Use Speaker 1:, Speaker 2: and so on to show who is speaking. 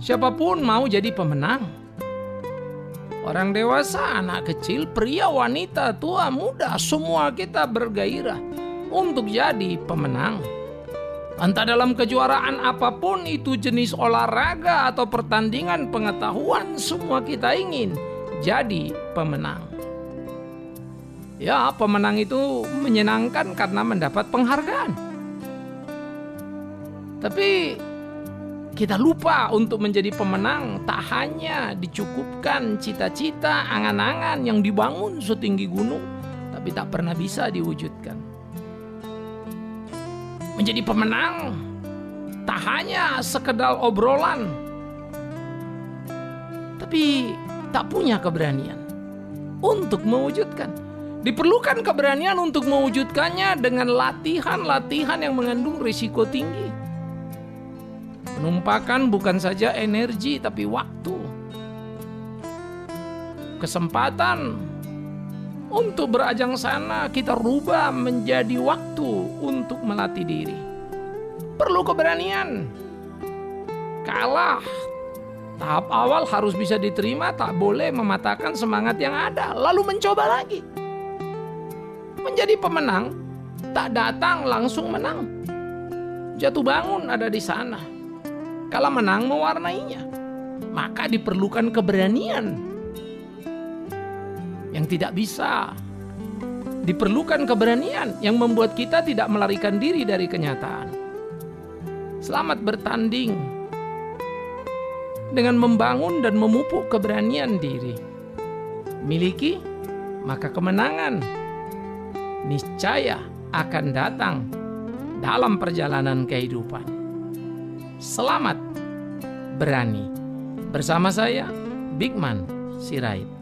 Speaker 1: Siapapun mau jadi pemenang. Orang dewasa, anak kecil, pria, wanita, tua, muda, semua kita bergairah untuk jadi pemenang. Entah dalam kejuaraan apapun itu, jenis olahraga atau pertandingan pengetahuan, semua kita ingin jadi pemenang. Ya, pemenang itu menyenangkan karena mendapat penghargaan. Tapi kita lupa untuk menjadi pemenang tak hanya dicukupkan cita-cita, angan-angan yang dibangun setinggi gunung, tapi tak pernah bisa diwujudkan. Menjadi pemenang tak hanya sekedar obrolan, tapi tak punya keberanian untuk mewujudkan. Diperlukan keberanian untuk mewujudkannya dengan latihan-latihan yang mengandung risiko tinggi. Menumpahkan bukan saja energi tapi waktu, kesempatan untuk berajang sana kita rubah menjadi waktu untuk melatih diri. Perlu keberanian. Kalah tahap awal harus bisa diterima, tak boleh mematahkan semangat yang ada, lalu mencoba lagi. Menjadi pemenang tak datang langsung menang. Jatuh bangun ada di sana. Kalah menang mewarnainya. Maka diperlukan keberanian yang tidak bisa. Diperlukan keberanian yang membuat kita tidak melarikan diri dari kenyataan. Selamat bertanding dengan membangun dan memupuk keberanian diri. Miliki, maka kemenangan niscaya akan datang dalam perjalanan kehidupan. Selamat berani. Bersama saya, Bigman Sirait.